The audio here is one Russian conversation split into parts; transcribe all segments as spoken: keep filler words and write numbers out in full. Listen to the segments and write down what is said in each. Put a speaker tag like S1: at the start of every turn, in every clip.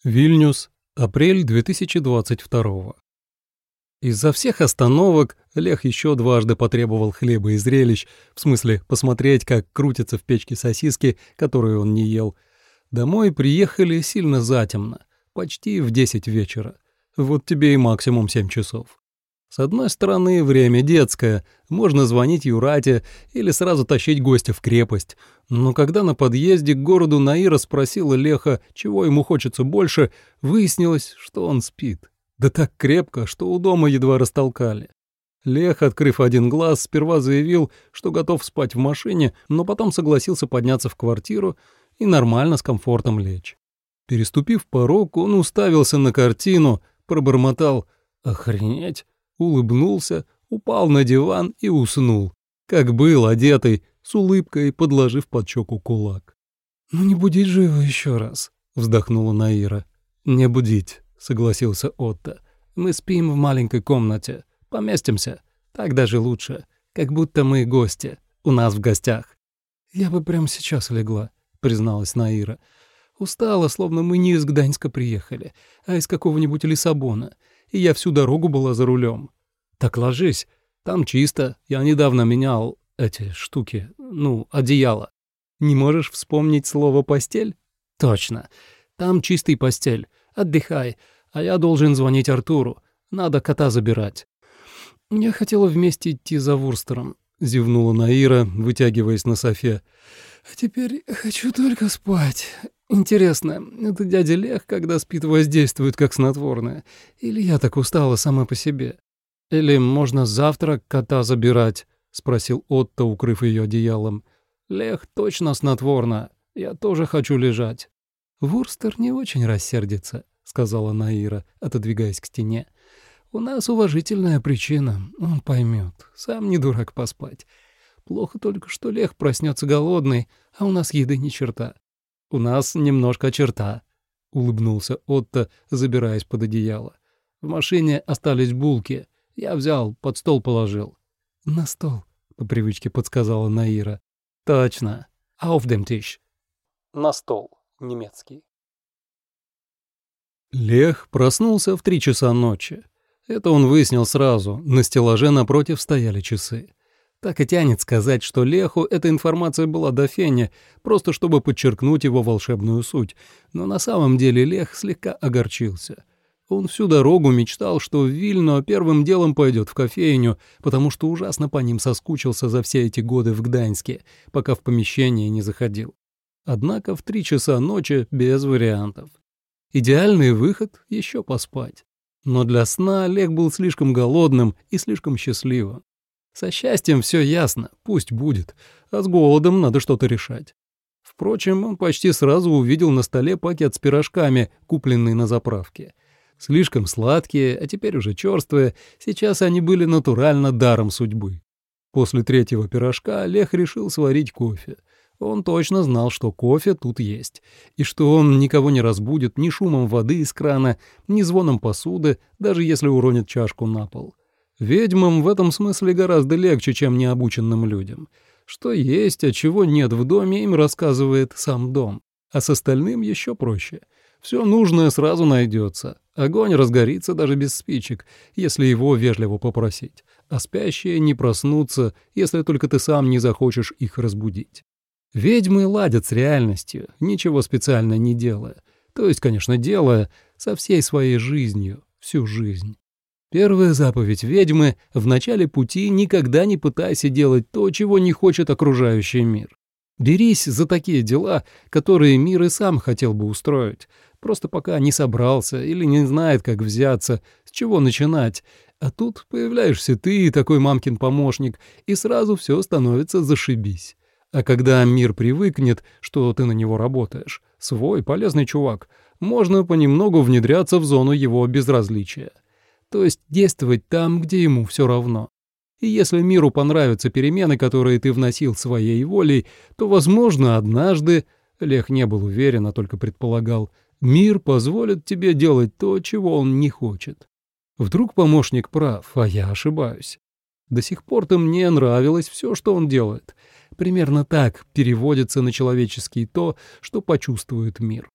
S1: Вильнюс, апрель две тысячи двадцать второго. Из-за всех остановок Лех еще дважды потребовал хлеба и зрелищ, в смысле посмотреть, как крутятся в печке сосиски, которые он не ел. Домой приехали сильно затемно, почти в десять вечера. Вот тебе и максимум семь часов. С одной стороны, время детское, можно звонить Юрате или сразу тащить гостя в крепость. Но когда на подъезде к городу Наира спросила Леха, чего ему хочется больше, выяснилось, что он спит. Да так крепко, что у дома едва растолкали. Лех, открыв один глаз, сперва заявил, что готов спать в машине, но потом согласился подняться в квартиру и нормально с комфортом лечь. Переступив порог, он уставился на картину, пробормотал «Охренеть!», улыбнулся, упал на диван и уснул, как был одетый, с улыбкой подложив под щеку кулак. «Ну не будить же его еще раз», — вздохнула Наира. «Не будить», — согласился Отто. «Мы спим в маленькой комнате, поместимся, так даже лучше, как будто мы гости, у нас в гостях». «Я бы прямо сейчас легла», — призналась Наира. «Устала, словно мы не из Гданьска приехали, а из какого-нибудь Лиссабона, и я всю дорогу была за рулем». «Так ложись, там чисто, я недавно менял эти штуки, ну, одеяло». «Не можешь вспомнить слово «постель»?» «Точно, там чистый постель, отдыхай, а я должен звонить Артуру, надо кота забирать». «Я хотела вместе идти за Вурстером», — зевнула Наира, вытягиваясь на софе. «А теперь хочу только спать. Интересно, это дядя Лех, когда спит, воздействует как снотворное? Или я так устала сама по себе? Или можно завтра кота забирать?» — спросил Отто, укрыв ее одеялом. «Лех точно снотворно. Я тоже хочу лежать». «Вурстер не очень рассердится», — сказала Наира, отодвигаясь к стене. «У нас уважительная причина, он поймет. Сам не дурак поспать. Плохо только, что Лех проснется голодный, а у нас еды ни черта». «У нас немножко черта», — улыбнулся Отто, забираясь под одеяло. «В машине остались булки. Я взял, под стол положил». «На стол», — по привычке подсказала Наира. «Точно. Auf dem Tisch». «На стол», немецкий. Лех проснулся в три часа ночи. Это он выяснил сразу, на стеллаже напротив стояли часы. Так и тянет сказать, что Леху эта информация была до фени, просто чтобы подчеркнуть его волшебную суть, но на самом деле Лех слегка огорчился. Он всю дорогу мечтал, что в Вильно первым делом пойдет в кофейню, потому что ужасно по ним соскучился за все эти годы в Гданьске, пока в помещение не заходил. Однако в три часа ночи без вариантов. Идеальный выход — еще поспать. Но для сна Лех был слишком голодным и слишком счастливым. Со счастьем все ясно, пусть будет, а с голодом надо что-то решать. Впрочем, он почти сразу увидел на столе пакет с пирожками, купленный на заправке. Слишком сладкие, а теперь уже черствые, сейчас они были натурально даром судьбы. После третьего пирожка Лех решил сварить кофе. Он точно знал, что кофе тут есть, и что он никого не разбудит ни шумом воды из крана, ни звоном посуды, даже если уронит чашку на пол. Ведьмам в этом смысле гораздо легче, чем необученным людям. Что есть, а чего нет в доме, им рассказывает сам дом. А с остальным еще проще. Все нужное сразу найдется. Огонь разгорится даже без спичек, если его вежливо попросить. А спящие не проснутся, если только ты сам не захочешь их разбудить. Ведьмы ладят с реальностью, ничего специально не делая. То есть, конечно, делая со всей своей жизнью, всю жизнь. Первая заповедь ведьмы — в начале пути никогда не пытайся делать то, чего не хочет окружающий мир. Берись за такие дела, которые мир и сам хотел бы устроить, просто пока не собрался или не знает, как взяться, с чего начинать. А тут появляешься ты, такой мамкин помощник, и сразу все становится зашибись. А когда мир привыкнет, что ты на него работаешь, свой полезный чувак, можно понемногу внедряться в зону его безразличия. То есть действовать там, где ему все равно. И если миру понравятся перемены, которые ты вносил своей волей, то, возможно, однажды, Лех не был уверен, а только предполагал, мир позволит тебе делать то, чего он не хочет. Вдруг помощник прав, а я ошибаюсь. До сих пор-то мне нравилось все, что он делает. Примерно так переводится на человеческий то, что почувствует мир.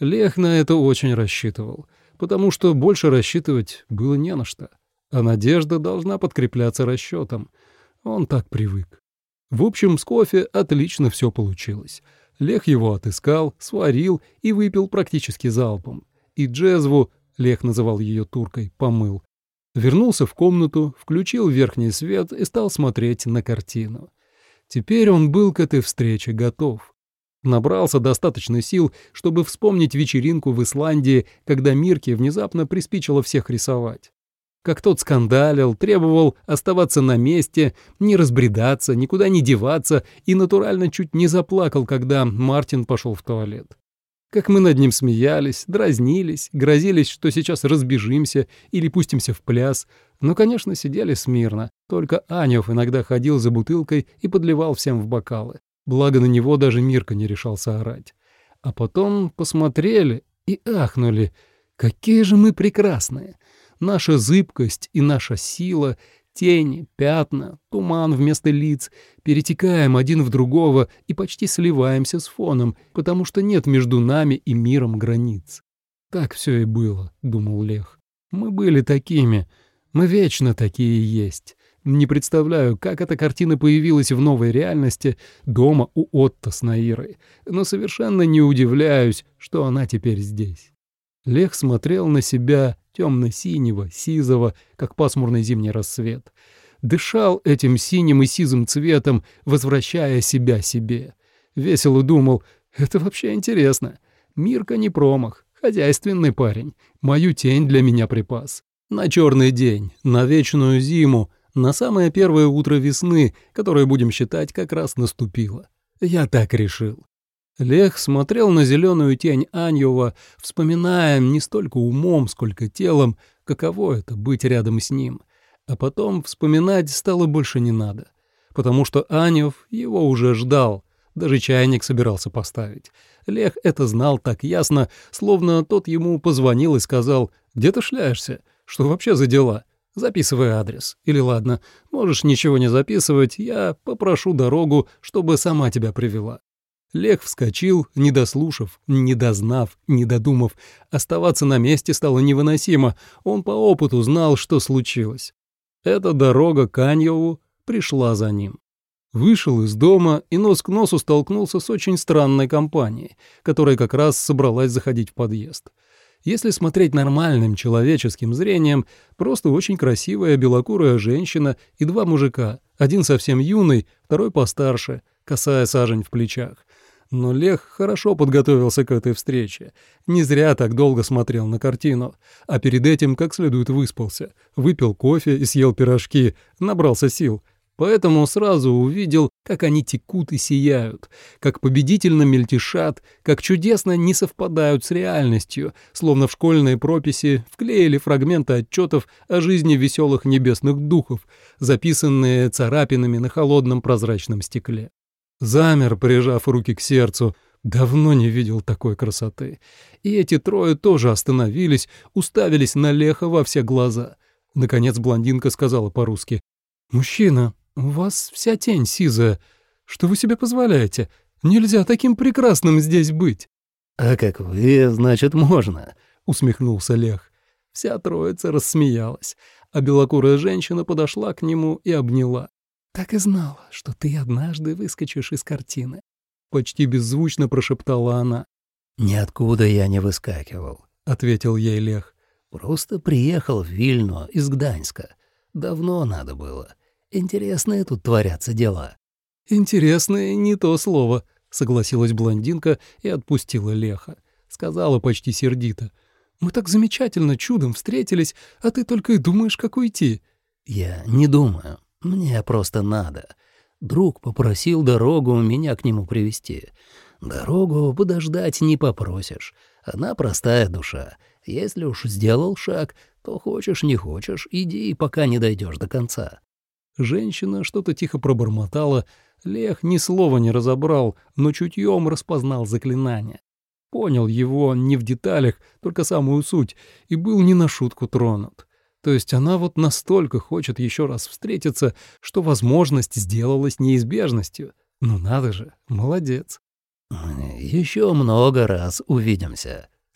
S1: Лех на это очень рассчитывал, потому что больше рассчитывать было не на что, а надежда должна подкрепляться расчетом. Он так привык. В общем, с кофе отлично все получилось. Лех его отыскал, сварил и выпил практически залпом. И джезву, Лех называл ее туркой, помыл. Вернулся в комнату, включил верхний свет и стал смотреть на картину. Теперь он был к этой встрече готов. Набрался достаточно сил, чтобы вспомнить вечеринку в Исландии, когда Мирке внезапно приспичило всех рисовать. Как тот скандалил, требовал оставаться на месте, не разбредаться, никуда не деваться и натурально чуть не заплакал, когда Мартин пошел в туалет. Как мы над ним смеялись, дразнились, грозились, что сейчас разбежимся или пустимся в пляс, но, конечно, сидели смирно, только Анёв иногда ходил за бутылкой и подливал всем в бокалы, благо на него даже Мирка не решался орать. А потом посмотрели и ахнули, какие же мы прекрасные! Наша зыбкость и наша сила, тени, пятна, туман вместо лиц, перетекаем один в другого и почти сливаемся с фоном, потому что нет между нами и миром границ. Так все и было, думал Лех. Мы были такими, мы вечно такие есть. Не представляю, как эта картина появилась в новой реальности дома у Отто с Наирой, но совершенно не удивляюсь, что она теперь здесь. Лех смотрел на себя темно-синего, сизого, как пасмурный зимний рассвет. Дышал этим синим и сизым цветом, возвращая себя себе. Весело думал, это вообще интересно. Мирка не промах, хозяйственный парень. Мою тень для меня припас. На черный день, на вечную зиму, на самое первое утро весны, которое, будем считать, как раз наступило. Я так решил. Лех смотрел на зеленую тень Аньева, вспоминая не столько умом, сколько телом, каково это — быть рядом с ним. А потом вспоминать стало больше не надо, потому что Аньев его уже ждал, даже чайник собирался поставить. Лех это знал так ясно, словно тот ему позвонил и сказал: «Где ты шляешься? Что вообще за дела? Записывай адрес. Или ладно, можешь ничего не записывать, я попрошу дорогу, чтобы сама тебя привела». Лех вскочил, не дослушав, не дознав, не додумав. Оставаться на месте стало невыносимо. Он по опыту знал, что случилось. Эта дорога к Аньеву пришла за ним. Вышел из дома и нос к носу столкнулся с очень странной компанией, которая как раз собралась заходить в подъезд. Если смотреть нормальным человеческим зрением, просто очень красивая белокурая женщина и два мужика, один совсем юный, второй постарше, косая сажень в плечах. Но Лех хорошо подготовился к этой встрече. Не зря так долго смотрел на картину, а перед этим как следует выспался, выпил кофе и съел пирожки, набрался сил. Поэтому сразу увидел, как они текут и сияют, как победительно мельтешат, как чудесно не совпадают с реальностью, словно в школьные прописи вклеили фрагменты отчетов о жизни веселых небесных духов, записанные царапинами на холодном прозрачном стекле. Замер, прижав руки к сердцу. Давно не видел такой красоты. И эти трое тоже остановились, уставились на Леха во все глаза. Наконец блондинка сказала по-русски: «Мужчина, у вас вся тень сизая. Что вы себе позволяете? Нельзя таким прекрасным здесь быть».
S2: «А как вы, значит, можно», —
S1: усмехнулся Лех. Вся троица рассмеялась, а белокурая женщина подошла к нему и обняла. «Так и знала, что ты однажды выскочишь из картины», — почти беззвучно прошептала она.
S2: «Ниоткуда я не выскакивал»,
S1: — ответил ей Лех.
S2: «Просто приехал в Вильно из Гданьска. Давно надо было. Интересные тут творятся дела».
S1: «Интересное не то слово», — согласилась блондинка и отпустила Леха. Сказала почти сердито: «Мы так замечательно чудом встретились, а ты только и думаешь, как уйти».
S2: «Я не думаю. Мне просто надо. Друг попросил дорогу меня к нему привезти. Дорогу подождать не попросишь. Она простая душа. Если уж сделал шаг, то хочешь не хочешь, иди, пока не дойдешь до конца».
S1: Женщина что-то тихо пробормотала. Лех ни слова не разобрал, но чутьем распознал заклинание. Понял его не в деталях, только самую суть, и был не на шутку тронут. То есть она вот настолько хочет еще раз встретиться, что возможность сделалась неизбежностью. Ну надо же, молодец.
S2: «Еще много раз увидимся»,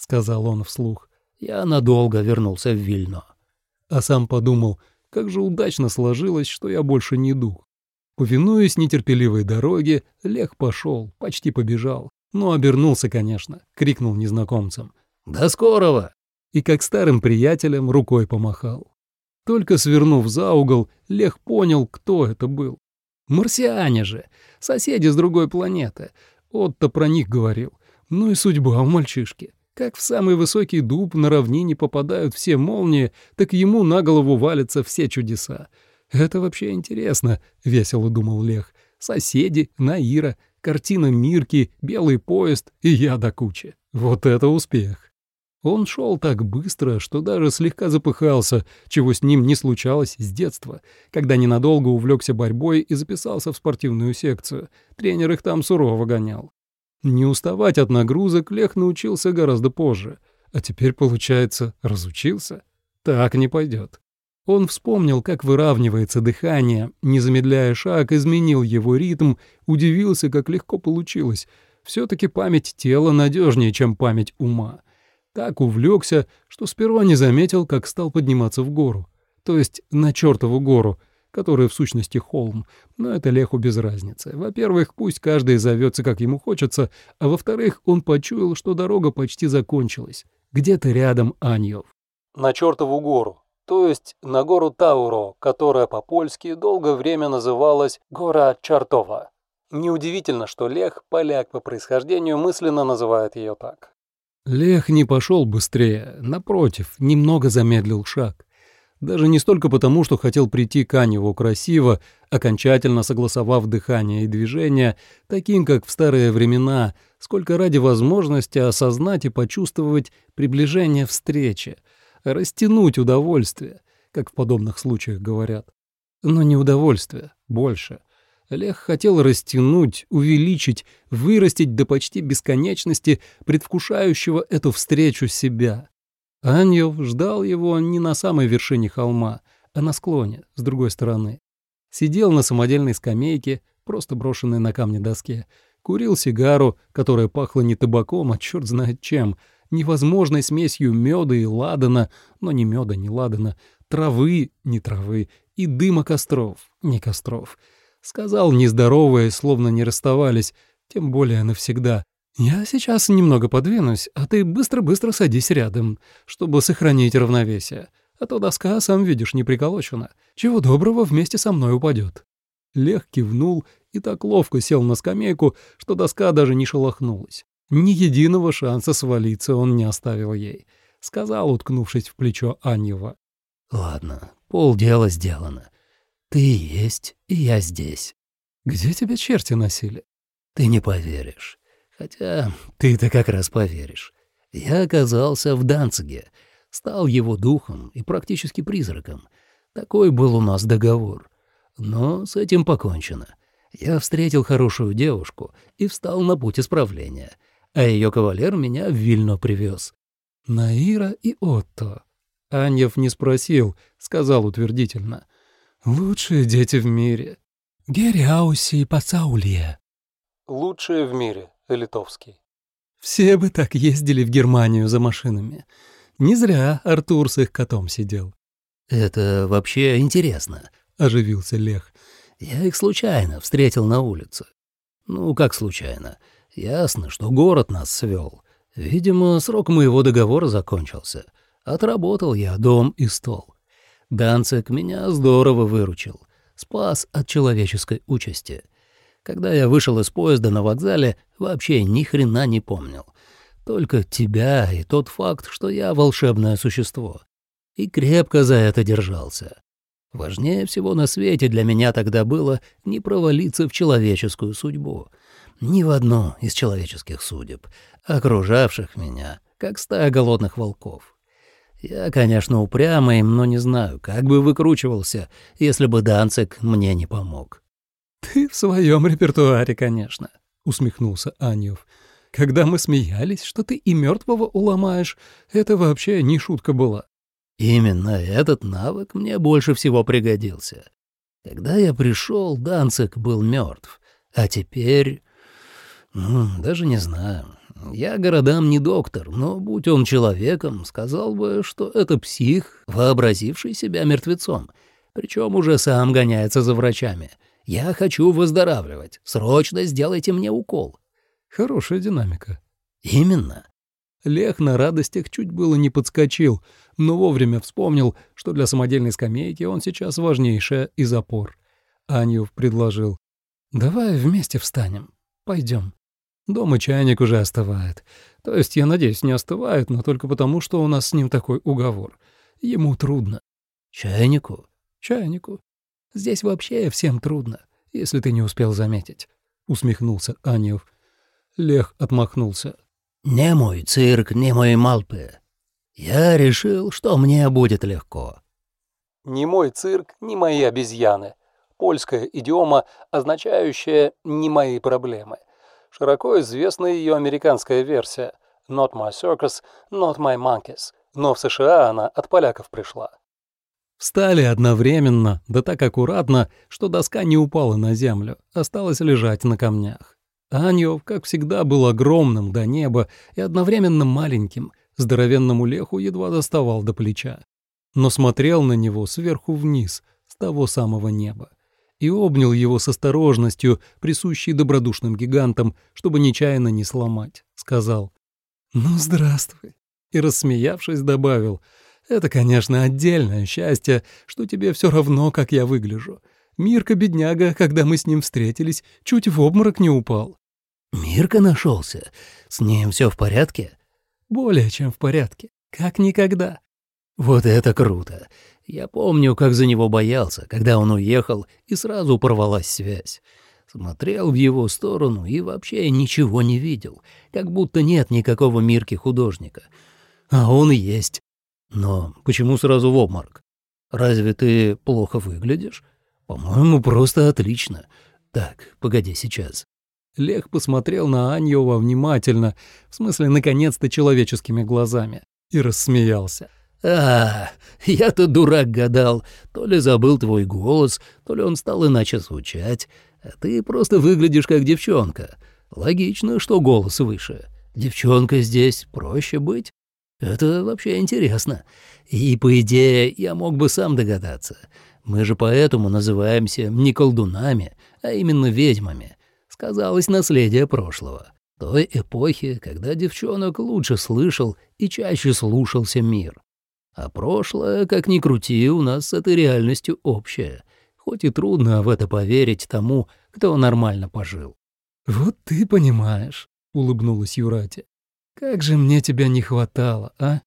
S1: сказал он вслух.
S2: «Я надолго вернулся в Вильно».
S1: А сам подумал, как же удачно сложилось, что я больше не дух. Повинуясь нетерпеливой дороге, Лех пошел, почти побежал. Но обернулся, конечно, крикнул незнакомцам.
S2: «До скорого!»
S1: И как старым приятелям рукой помахал. Только свернув за угол, Лех понял, кто это был. Марсиане же, соседи с другой планеты. Отто про них говорил. Ну и судьба у мальчишки. Как в самый высокий дуб на равнине попадают все молнии, так ему на голову валятся все чудеса. Это вообще интересно, весело думал Лех. Соседи, Наира, картина Мирки, белый поезд и я до кучи. Вот это успех. Он шел так быстро, что даже слегка запыхался, чего с ним не случалось с детства, когда ненадолго увлекся борьбой и записался в спортивную секцию. Тренер их там сурово гонял. Не уставать от нагрузок Лех научился гораздо позже, а теперь, получается, разучился? Так не пойдет. Он вспомнил, как выравнивается дыхание, не замедляя шаг, изменил его ритм, удивился, как легко получилось. Все-таки память тела надежнее, чем память ума. Так увлекся, что сперва не заметил, как стал подниматься в гору. То есть на чертову гору, которая в сущности холм. Но это Леху без разницы. Во-первых, пусть каждый зовется, как ему хочется, а во-вторых, он почуял, что дорога почти закончилась. Где-то рядом Аньев.
S3: На чертову гору. То есть на гору Тауро, которая по-польски долгое время называлась Гора Чартова. Неудивительно, что Лех, поляк по происхождению, мысленно называет ее так.
S1: Лех не пошел быстрее, напротив, немного замедлил шаг. Даже не столько потому, что хотел прийти к Аньеву красиво, окончательно согласовав дыхание и движение, таким, как в старые времена, сколько ради возможности осознать и почувствовать приближение встречи, растянуть удовольствие, как в подобных случаях говорят. Но не удовольствие, больше. Лех хотел растянуть, увеличить, вырастить до почти бесконечности предвкушающего эту встречу себя. Аньев ждал его не на самой вершине холма, а на склоне, с другой стороны. Сидел на самодельной скамейке, просто брошенной на камне доске, курил сигару, которая пахла не табаком, а черт знает чем, невозможной смесью меда и ладана, но ни меда, ни ладана, травы, не травы, и дыма костров, не костров. Сказал, не здороваясь, словно не расставались, тем более навсегда. «Я сейчас немного подвинусь, а ты быстро-быстро садись рядом, чтобы сохранить равновесие, а то доска, сам видишь, не приколочена. Чего доброго, вместе со мной упадет». Лех кивнул и так ловко сел на скамейку, что доска даже не шелохнулась. Ни единого шанса свалиться он не оставил ей. Сказал, уткнувшись в плечо Аньева.
S2: «Ладно, полдела сделано. Ты есть, и я здесь.
S1: Где тебя черти носили?»
S2: Ты не поверишь. Хотя ты-то как раз поверишь. Я оказался в Данциге, стал его духом и практически призраком. Такой был у нас договор. Но с этим покончено. Я встретил хорошую девушку и встал на путь исправления, а ее кавалер меня в Вильно привез.
S1: «Наира и Отто». Аньев не спросил, сказал утвердительно. «Лучшие дети в мире». «Гериауси и Пацаулье».
S3: Лучшие в мире, литовский.
S1: Все бы так ездили в Германию за машинами. Не зря Артур с их котом сидел.
S2: «Это вообще интересно»,
S1: — оживился Лех.
S2: «Я их случайно встретил на улице». «Ну, как случайно? Ясно, что город нас свел. Видимо, срок моего договора закончился. Отработал я дом и стол. Данциг меня здорово выручил, спас от человеческой участи. Когда я вышел из поезда на вокзале, вообще ни хрена не помнил. Только тебя и тот факт, что я волшебное существо. И крепко за это держался. Важнее всего на свете для меня тогда было не провалиться в человеческую судьбу. Ни в одну из человеческих судеб, окружавших меня, как стая голодных волков. Я, конечно, упрямый, но не знаю, как бы выкручивался, если бы Данциг мне не помог».
S1: «Ты в своем репертуаре, конечно», — усмехнулся Аньев. «Когда мы смеялись, что ты и мертвого уломаешь, это вообще не шутка была».
S2: «Именно этот навык мне больше всего пригодился. Когда я пришел, Данциг был мертв, а теперь... Ну, даже не знаю. Я городам не доктор, но, будь он человеком, сказал бы, что это псих, вообразивший себя мертвецом, причем уже сам гоняется за врачами. Я хочу выздоравливать, срочно сделайте мне укол».
S1: Хорошая динамика.
S2: «Именно».
S1: Лех на радостях чуть было не подскочил, но вовремя вспомнил, что для самодельной скамейки он сейчас важнейшая из опор. Аньев предложил: «Давай вместе встанем. Пойдем. Дома чайник уже остывает. То есть, я надеюсь, не остывает, но только потому, что у нас с ним такой уговор. Ему трудно».
S2: «Чайнику?»
S1: «Чайнику. Здесь вообще всем трудно, если ты не успел заметить», — усмехнулся Аньев. Лех отмахнулся.
S2: «Не мой цирк, не мои малпы. Я решил, что мне будет легко».
S3: «Не мой цирк, не мои обезьяны». Польская идиома, означающая «не мои проблемы». Широко известна ее американская версия «Not my circus, not my monkeys», но в США она от поляков пришла.
S1: Встали одновременно, да так аккуратно, что доска не упала на землю, осталась лежать на камнях. Аньев, как всегда, был огромным до неба и одновременно маленьким, здоровенному Леху едва доставал до плеча, но смотрел на него сверху вниз, с того самого неба, и обнял его с осторожностью, присущей добродушным гигантам, чтобы нечаянно не сломать. Сказал: «Ну, здравствуй», и, рассмеявшись, добавил: «Это, конечно, отдельное счастье, что тебе все равно, как я выгляжу. Мирка-бедняга, когда мы с ним встретились, чуть в обморок не упал».
S2: «Мирка нашелся? С ним все в порядке?»
S1: «Более чем в порядке. Как никогда».
S2: «Вот это круто! Я помню, как за него боялся, когда он уехал, и сразу порвалась связь. Смотрел в его сторону и вообще ничего не видел, как будто нет никакого Мирки-художника. А он есть. Но почему сразу в обморок? Разве ты плохо выглядишь? По-моему, просто отлично. Так, погоди сейчас».
S1: Лех посмотрел на Аньева внимательно, в смысле, наконец-то человеческими глазами, и рассмеялся.
S2: «А, я-то дурак гадал, то ли забыл твой голос, то ли он стал иначе звучать, а ты просто выглядишь как девчонка. Логично, что голос выше. Девчонка здесь проще быть. Это вообще интересно. И, по идее, я мог бы сам догадаться. Мы же поэтому называемся не колдунами, а именно ведьмами. Сказалось наследие прошлого, той эпохи, когда девчонок лучше слышал и чаще слушался мир. А прошлое, как ни крути, у нас с этой реальностью общее, хоть и трудно в это поверить тому, кто нормально пожил».
S1: «Вот ты понимаешь», — улыбнулась Юрати. «Как же мне тебя не хватало, а?»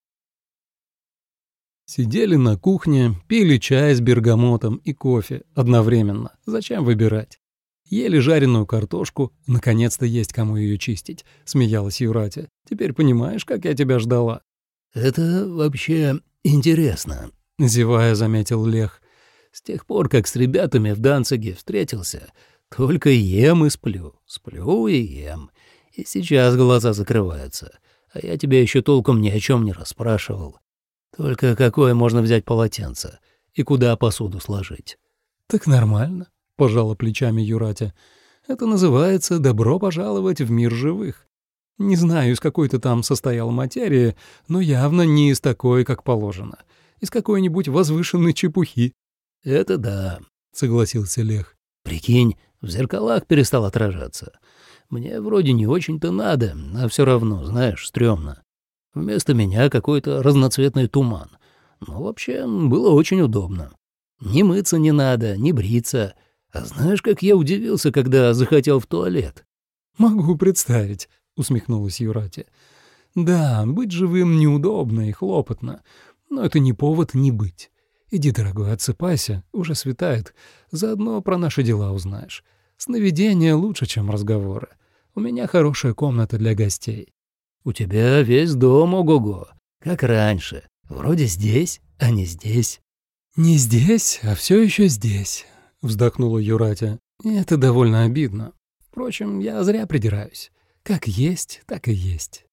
S1: Сидели на кухне, пили чай с бергамотом и кофе одновременно. Зачем выбирать? Ели жареную картошку, наконец-то есть кому ее чистить, смеялась Юрати. «Теперь понимаешь, как я тебя ждала?»
S2: «Это вообще интересно», —
S1: зевая заметил Лех.
S2: «С тех пор, как с ребятами в Данциге встретился, только ем и сплю, сплю и ем. И сейчас глаза закрываются, а я тебя еще толком ни о чем не расспрашивал. Только какое можно взять полотенце и куда посуду сложить?»
S1: «Так нормально», — пожала плечами Юрати. «Это называется «добро пожаловать в мир живых». Не знаю, из какой ты там состоял материи, но явно не из такой, как положено. Из какой-нибудь возвышенной чепухи».
S2: «Это да», —
S1: согласился Лех.
S2: «Прикинь, в зеркалах перестал отражаться. Мне вроде не очень-то надо, а все равно, знаешь, стрёмно. Вместо меня какой-то разноцветный туман. Но вообще было очень удобно. Ни мыться не надо, ни бриться. А знаешь, как я удивился, когда захотел в туалет?»
S1: «Могу представить», — усмехнулась Юрати. «Да, быть живым неудобно и хлопотно, но это не повод не быть. Иди, дорогой, отсыпайся, уже светает, заодно про наши дела узнаешь. Сновидения лучше, чем разговоры. У меня хорошая комната для гостей».
S2: «У тебя весь дом ого-го, как раньше. Вроде здесь, а не здесь».
S1: «Не здесь, а все еще здесь», — вздохнула Юрати. «И это довольно обидно. Впрочем, я зря придираюсь. Как есть, так и есть».